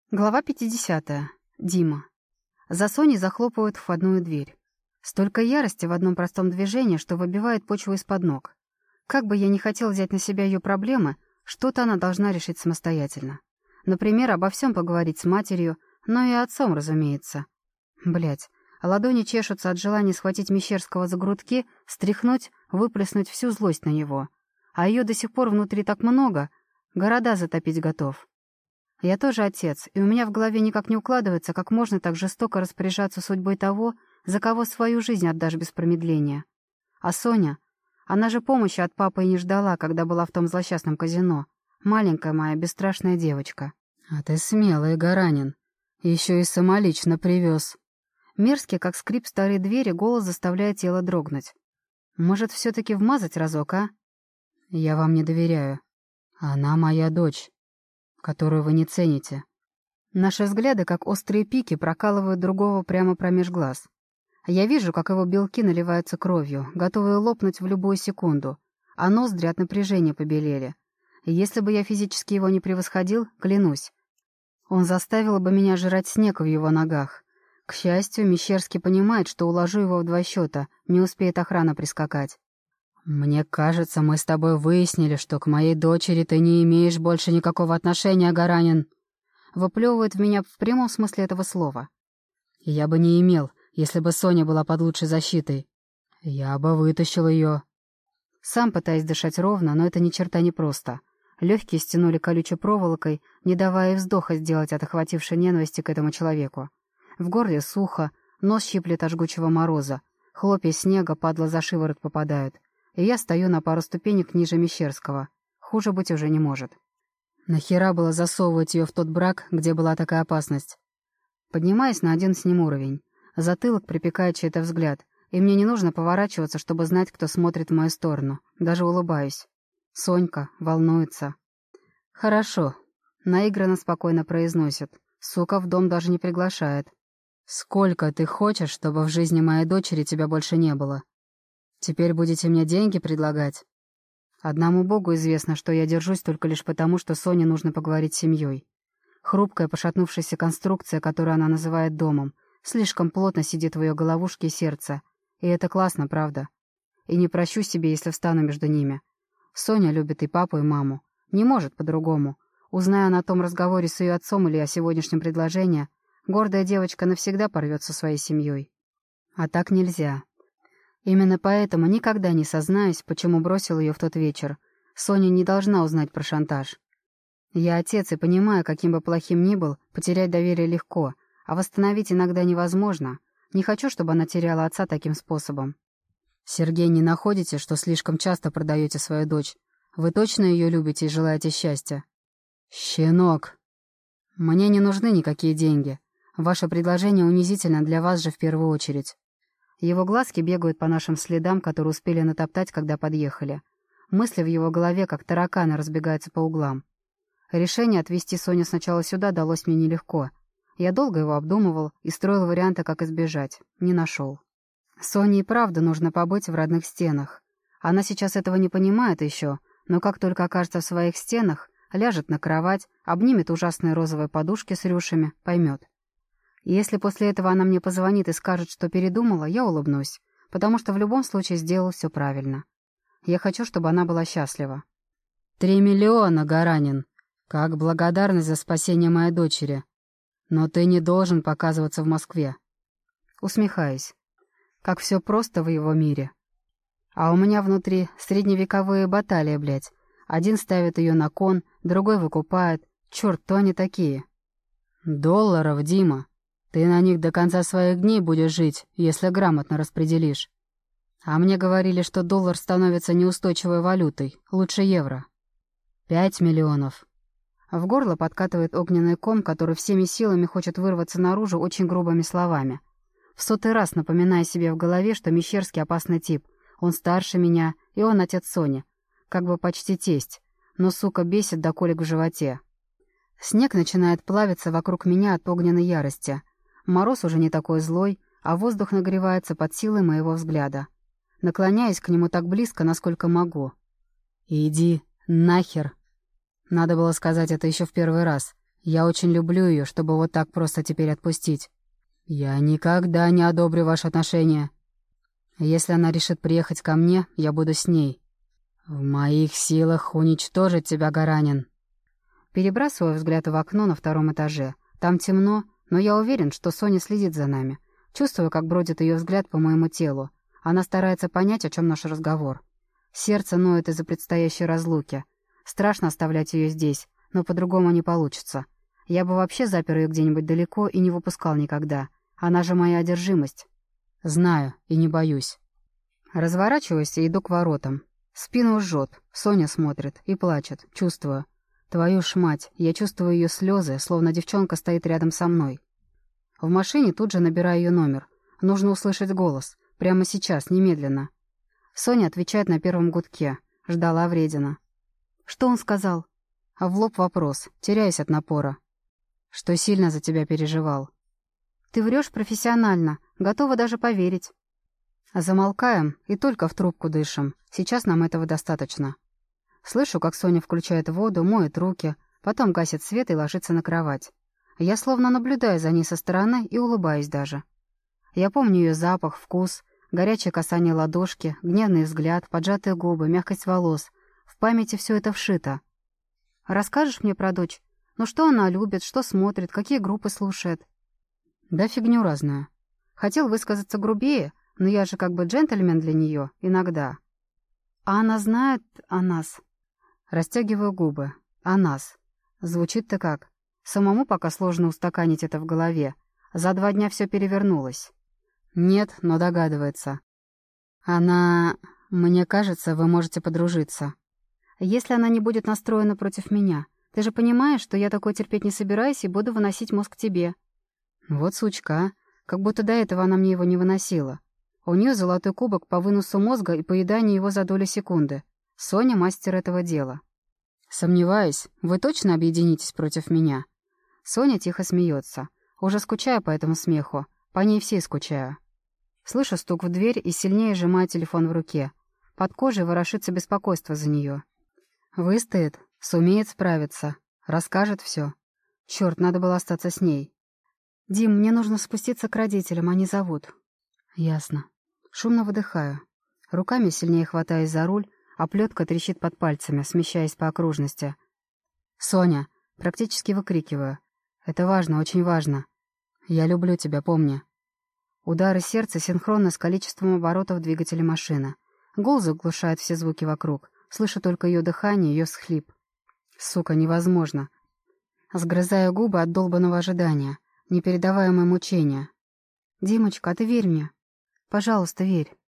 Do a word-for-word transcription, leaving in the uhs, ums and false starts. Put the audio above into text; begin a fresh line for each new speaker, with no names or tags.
Глава пятидесятая. Дима. За Соней захлопывают входную дверь. Столько ярости в одном простом движении, что выбивает почву из-под ног. Как бы я ни хотел взять на себя ее проблемы, что-то она должна решить самостоятельно. Например, обо всем поговорить с матерью, но и отцом, разумеется. Блять, ладони чешутся от желания схватить Мещерского за грудки, стряхнуть, выплеснуть всю злость на него. А ее до сих пор внутри так много, города затопить готов. Я тоже отец, и у меня в голове никак не укладывается, как можно так жестоко распоряжаться судьбой того, за кого свою жизнь отдашь без промедления. А Соня? Она же помощи от папы и не ждала, когда была в том злосчастном казино. Маленькая моя бесстрашная девочка.
А ты смелый, Гаранин. Еще и самолично привез.
Мерзкий, как скрип старой двери, голос заставляет тело дрогнуть. Может, все-таки вмазать разок, а?
Я вам не доверяю. Она моя дочь, которую вы не цените.
Наши взгляды, как острые пики, прокалывают другого прямо промеж глаз. Я вижу, как его белки наливаются кровью, готовые лопнуть в любую секунду, а ноздри от напряжения побелели. И если бы я физически его не превосходил, клянусь, он заставил бы меня жрать снег в его ногах. К счастью, Мещерский понимает, что уложу его в два счета, не успеет охрана прискакать.
«Мне кажется, мы с тобой выяснили, что к моей дочери ты не имеешь больше никакого отношения, Гаранин»,
выплевывает в меня в прямом смысле этого слова.
«Я бы не имел, если бы Соня была под лучшей защитой. Я бы вытащил ее».
Сам пытаясь дышать ровно, но это ни черта не просто. Легкие стянули колючей проволокой, не давая и вздоха сделать от охватившей ненависти к этому человеку. В горле сухо, нос щиплет от жгучего мороза, хлопья снега, падла за шиворот попадают. И я стою на пару ступенек ниже Мещерского. Хуже быть уже не может.
Нахера было засовывать ее в тот брак, где была такая опасность?
Поднимаясь на один с ним уровень. Затылок припекает чей-то взгляд, и мне не нужно поворачиваться, чтобы знать, кто смотрит в мою сторону. Даже улыбаюсь. Сонька волнуется. «Хорошо», — наигранно спокойно произносит. Сука в дом даже не приглашает.
«Сколько ты хочешь, чтобы в жизни моей дочери тебя больше не было? Теперь будете мне деньги предлагать?»
Одному Богу известно, что я держусь только лишь потому, что Соне нужно поговорить с семьей. Хрупкая, пошатнувшаяся конструкция, которую она называет домом, слишком плотно сидит в ее головушке и сердце. И это классно, правда? И не прощу себе, если встану между ними. Соня любит и папу, и маму. Не может по-другому. Узная она о том разговоре с ее отцом или о сегодняшнем предложении, гордая девочка навсегда порвет со своей семьей. А так нельзя. Именно поэтому никогда не сознаюсь, почему бросил ее в тот вечер. Соня не должна узнать про шантаж. Я отец и понимаю, каким бы плохим ни был, потерять доверие легко, а восстановить иногда невозможно. Не хочу, чтобы она теряла отца таким способом.
Сергей, не находите, что слишком часто продаете свою дочь? Вы точно ее любите и желаете счастья? Щенок! Мне не нужны никакие деньги. Ваше предложение унизительно для вас же в первую очередь.
Его глазки бегают по нашим следам, которые успели натоптать, когда подъехали. Мысли в его голове, как тараканы, разбегаются по углам. Решение отвезти Соню сначала сюда далось мне нелегко. Я долго его обдумывал и строил варианты, как избежать. Не нашел. Соне и правда нужно побыть в родных стенах. Она сейчас этого не понимает еще, но как только окажется в своих стенах, ляжет на кровать, обнимет ужасные розовые подушки с рюшами, поймет. И если после этого она мне позвонит и скажет, что передумала, я улыбнусь, потому что в любом случае сделал все правильно. Я хочу, чтобы она была счастлива.
«Три миллиона, Гаранин, как благодарность за спасение моей дочери. Но ты не должен показываться в Москве».
Усмехаюсь. Как все просто в его мире. А у меня внутри средневековые баталии, блядь. Один ставит ее на кон, другой выкупает. Черт, кто они такие?
«Долларов, Дима. Ты на них до конца своих дней будешь жить, если грамотно распределишь. А мне говорили, что доллар становится неустойчивой валютой, лучше евро. Пять миллионов».
В горло подкатывает огненный ком, который всеми силами хочет вырваться наружу очень грубыми словами. В сотый раз напоминая себе в голове, что Мещерский опасный тип. Он старше меня, и он отец Сони. Как бы почти тесть. Но, сука, бесит до колик в животе. Снег начинает плавиться вокруг меня от огненной ярости. Мороз уже не такой злой, а воздух нагревается под силой моего взгляда. Наклоняюсь к нему так близко, насколько могу.
«Иди нахер!» Надо было сказать это еще в первый раз. Я очень люблю ее, чтобы вот так просто теперь отпустить. Я никогда не одобрю ваши отношения. Если она решит приехать ко мне, я буду с ней. В моих силах уничтожить тебя, Гаранин».
Перебрасываю взгляд в окно на втором этаже. Там темно, но я уверен, что Соня следит за нами. Чувствую, как бродит ее взгляд по моему телу. Она старается понять, о чем наш разговор. Сердце ноет из-за предстоящей разлуки. Страшно оставлять ее здесь, но по-другому не получится. Я бы вообще запер ее где-нибудь далеко и не выпускал никогда. Она же моя одержимость.
Знаю и не боюсь.
Разворачиваюсь и иду к воротам. Спину жжет, Соня смотрит и плачет, чувствую. Твою ж мать, я чувствую ее слезы, словно девчонка стоит рядом со мной. В машине тут же набираю ее номер. Нужно услышать голос. Прямо сейчас, немедленно. Соня отвечает на первом гудке. Ждала вредина. Что он сказал? А в лоб вопрос, теряюсь от напора. Что сильно за тебя переживал. Ты врешь профессионально, готова даже поверить. Замолкаем и только в трубку дышим. Сейчас нам этого достаточно. Слышу, как Соня включает воду, моет руки, потом гасит свет и ложится на кровать. Я словно наблюдаю за ней со стороны и улыбаюсь даже. Я помню ее запах, вкус, горячее касание ладошки, гневный взгляд, поджатые губы, мягкость волос. В памяти все это вшито. Расскажешь мне про дочь? Ну что она любит, что смотрит, какие группы слушает? Да фигню разную. Хотел высказаться грубее, но я же как бы джентльмен для нее, иногда. А она знает о нас? Растягиваю губы. О нас. Звучит-то как? Самому пока сложно устаканить это в голове. За два дня все перевернулось. Нет, но догадывается. Она... Мне кажется, вы можете подружиться. Если она не будет настроена против меня. Ты же понимаешь, что я такое терпеть не собираюсь и буду выносить мозг тебе. Вот сучка. Как будто до этого она мне его не выносила. У нее золотой кубок по выносу мозга и поеданию его за долю секунды. Соня мастер этого дела. Сомневаюсь, вы точно объединитесь против меня? Соня тихо смеется. Уже скучаю по этому смеху. По ней всей скучаю. Слышу стук в дверь и сильнее сжимаю телефон в руке. Под кожей ворошится беспокойство за нее. Выстоит, сумеет справиться, расскажет все. Черт, надо было остаться с ней. «Дим, мне нужно спуститься к родителям, они зовут». «Ясно». Шумно выдыхаю. Руками сильнее хватаюсь за руль, а плетка трещит под пальцами, смещаясь по окружности. «Соня!» — практически выкрикиваю. «Это важно, очень важно. Я люблю тебя, помни». Удары сердца синхронно с количеством оборотов двигателя машины. Гул заглушает все звуки вокруг. Слышу только ее дыхание, ее всхлип. Сука, невозможно. Сгрызаю губы от долбанного ожидания. Непередаваемое мучение. «Димочка, а ты верь мне. Пожалуйста, верь».